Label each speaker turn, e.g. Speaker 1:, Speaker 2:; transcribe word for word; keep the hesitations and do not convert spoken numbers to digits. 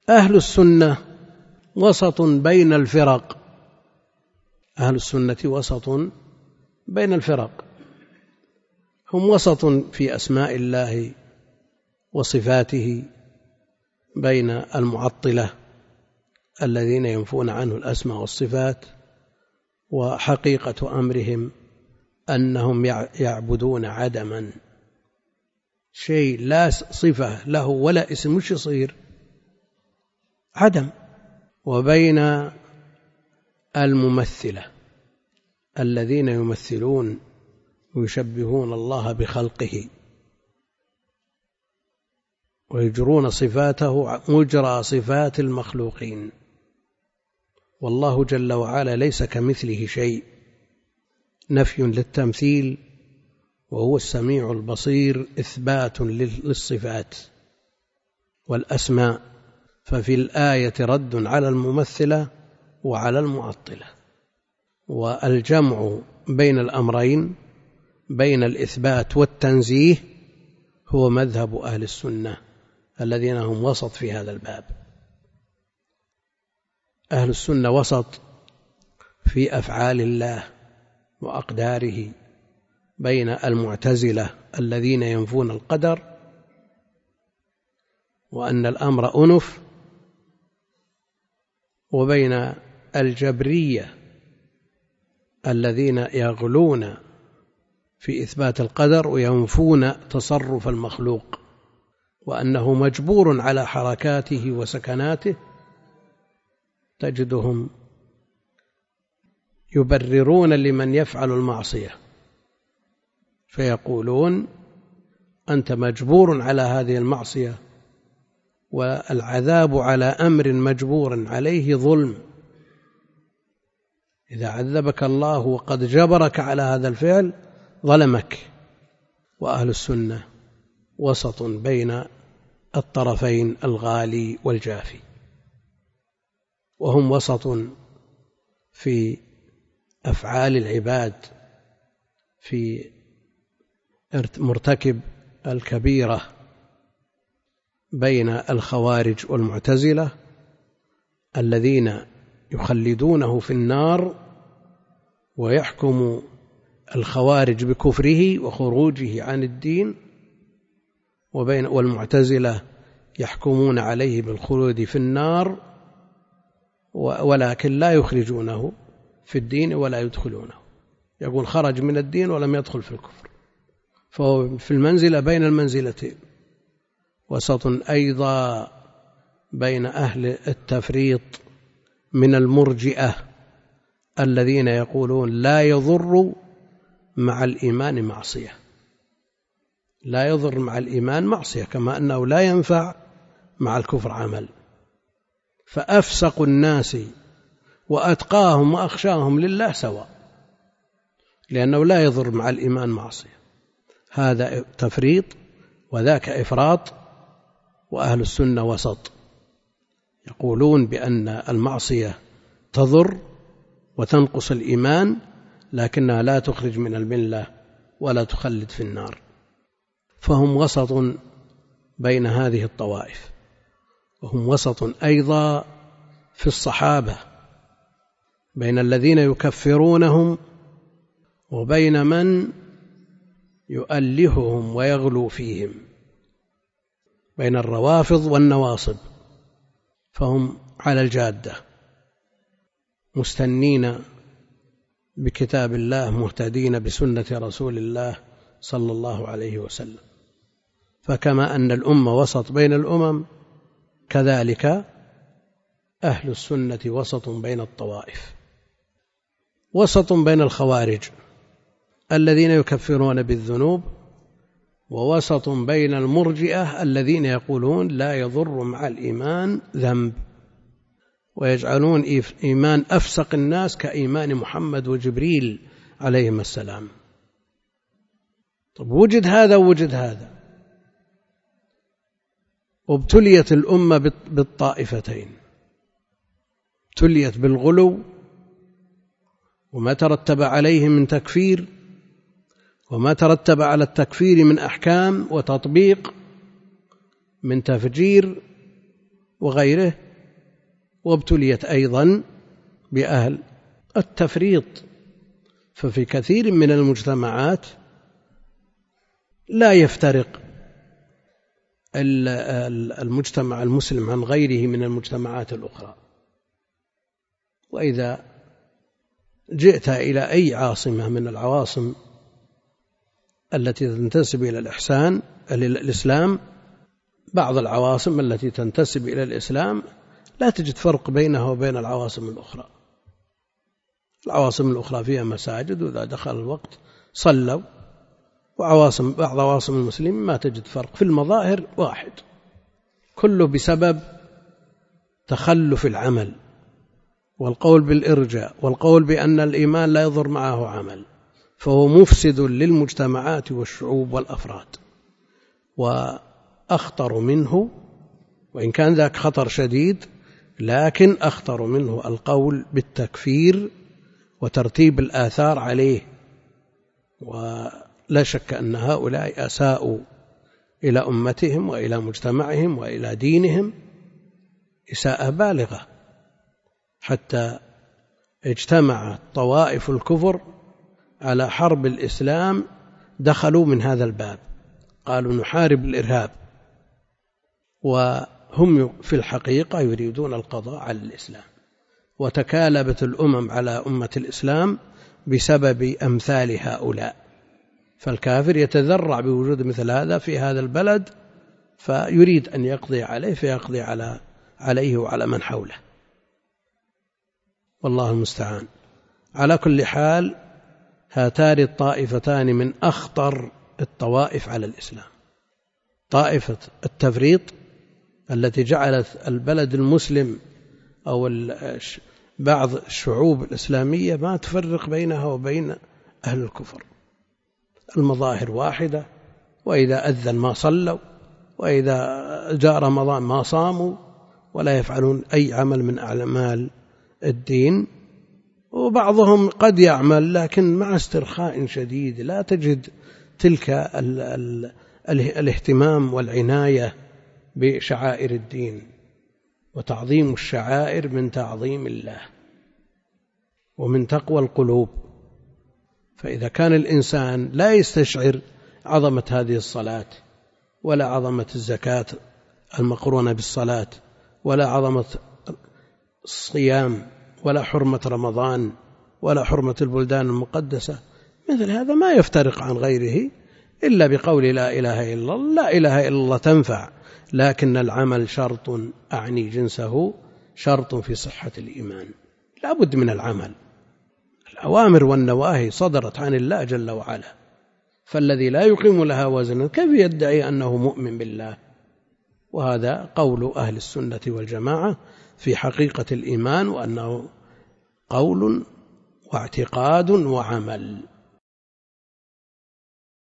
Speaker 1: أهل السنة وسط بين الفرق، أهل السنة وسط بين الفرق، هم وسط في أسماء الله وصفاته بين المعطلة الذين ينفون عنه الأسماء والصفات، وحقيقة أمرهم أنهم يعبدون عدما، شيء لا صفة له ولا اسم، وش يصير؟ عدم. وبين الممثلة الذين يمثلون ويشبهون الله بخلقه ويجرون صفاته مجرى صفات المخلوقين، والله جل وعلا ليس كمثله شيء، نفي للتمثيل، وهو السميع البصير، إثبات للصفات والأسماء. ففي الآية رد على الممثلة وعلى المعطلة، والجمع بين الأمرين بين الإثبات والتنزيه هو مذهب أهل السنة الذين هم وسط في هذا الباب. أهل السنة وسط في أفعال الله وأقداره بين المعتزلة الذين ينفون القدر وأن الأمر أنف، وبين الجبرية الذين يغلون في إثبات القدر وينفون تصرف المخلوق وأنه مجبور على حركاته وسكناته. تجدهم يبررون لمن يفعل المعصية فيقولون أنت مجبور على هذه المعصية، والعذاب على أمر مجبور عليه ظلم، إذا عذبك الله وقد جبرك على هذا الفعل ظلمك. وأهل السنة وسط بين الطرفين الغالي والجافي، وهم وسط في أفعال العباد، في مرتكب الكبيرة بين الخوارج والمعتزلة الذين يخلدونه في النار، ويحكم الخوارج بكفره وخروجه عن الدين، وبين والمعتزلة يحكمون عليه بالخلود في النار ولكن لا يخرجونه في الدين ولا يدخلونه، يقول خرج من الدين ولم يدخل في الكفر، فهو في المنزلة بين المنزلتين. وسط أيضا بين أهل التفريط من المرجئة الذين يقولون لا يضر مع الإيمان معصية، لا يضر مع الإيمان معصية كما أنه لا ينفع مع الكفر عمل. فأفسق الناس وأتقاهم وأخشاهم لله سواء، لأنه لا يضر مع الإيمان معصية، هذا تفريط وذاك إفراط. وأهل السنة وسط، يقولون بأن المعصية تضر وتنقص الإيمان لكنها لا تخرج من الملة ولا تخلد في النار، فهم وسط بين هذه الطوائف. وهم وسط أيضا في الصحابة بين الذين يكفرونهم وبين من يؤلههم ويغلو فيهم، بين الروافض والنواصب، فهم على الجادة مستنين بكتاب الله مهتدين بسنة رسول الله صلى الله عليه وسلم. فكما أن الأمة وسط بين الأمم، كذلك أهل السنة وسط بين الطوائف، وسط بين الخوارج الذين يكفرون بالذنوب، ووسط بين المرجئة الذين يقولون لا يضر مع الإيمان ذنب، ويجعلون إيمان أفسق الناس كإيمان محمد وجبريل عليهما السلام. طب وجد هذا ووجد هذا، وابتليت الأمة بالطائفتين، ابتليت بالغلو وما ترتب عليه من تكفير، وما ترتب على التكفير من أحكام وتطبيق، من تفجير وغيره، وابتليت أيضا بأهل التفريط. ففي كثير من المجتمعات لا يفترق المجتمع المسلم عن غيره من المجتمعات الأخرى. وإذا جئت إلى أي عاصمة من العواصم التي تنتسب إلى الإحسان الإسلام، بعض العواصم التي تنتسب إلى الإسلام لا تجد فرق بينها وبين العواصم الأخرى. العواصم الأخرى فيها مساجد، وإذا دخل الوقت صلوا، وعواصم بعض عواصم المسلمين ما تجد فرق، في المظاهر واحد، كله بسبب تخلف العمل والقول بالإرجاء والقول بأن الإيمان لا يضر معه عمل، فهو مفسد للمجتمعات والشعوب والأفراد. وأخطر منه، وإن كان ذاك خطر شديد، لكن أخطر منه القول بالتكفير وترتيب الآثار عليه. ولا شك أن هؤلاء أساءوا إلى أمتهم وإلى مجتمعهم وإلى دينهم إساءة بالغة، حتى اجتمع طوائف الكفر على حرب الإسلام، دخلوا من هذا الباب، قالوا نحارب الإرهاب، وهم في الحقيقة يريدون القضاء على الإسلام. وتكالبت الأمم على أمة الإسلام بسبب أمثال هؤلاء. فالكافر يتذرع بوجود مثل هذا في هذا البلد، فيريد أن يقضي عليه فيقضي على عليه وعلى من حوله، والله المستعان. على كل حال، هاتان الطائفتان من أخطر الطوائف على الإسلام: طائفة التفريط التي جعلت البلد المسلم أو بعض الشعوب الإسلامية ما تفرق بينها وبين أهل الكفر، المظاهر واحدة، وإذا أذن ما صلوا، وإذا جاء رمضان ما صاموا، ولا يفعلون أي عمل من أعمال الدين. وبعضهم قد يعمل لكن مع استرخاء شديد، لا تجد تلك ال ال الاهتمام والعناية بشعائر الدين. وتعظيم الشعائر من تعظيم الله ومن تقوى القلوب. فإذا كان الإنسان لا يستشعر عظمة هذه الصلاة، ولا عظمة الزكاة المقرونة بالصلاة، ولا عظمة الصيام، ولا حرمة رمضان، ولا حرمة البلدان المقدسة، مثل هذا ما يفترق عن غيره إلا بقول لا إله إلا الله. لا إله إلا الله تنفع، لكن العمل شرط، أعني جنسه، شرط في صحة الإيمان. لا بد من العمل. الأوامر والنواهي صدرت عن الله جل وعلا، فالذي لا يقيم لها وزنا كيف يدعي أنه مؤمن بالله؟ وهذا قول أهل السنة والجماعة في حقيقة الإيمان، وأنه قول واعتقاد وعمل.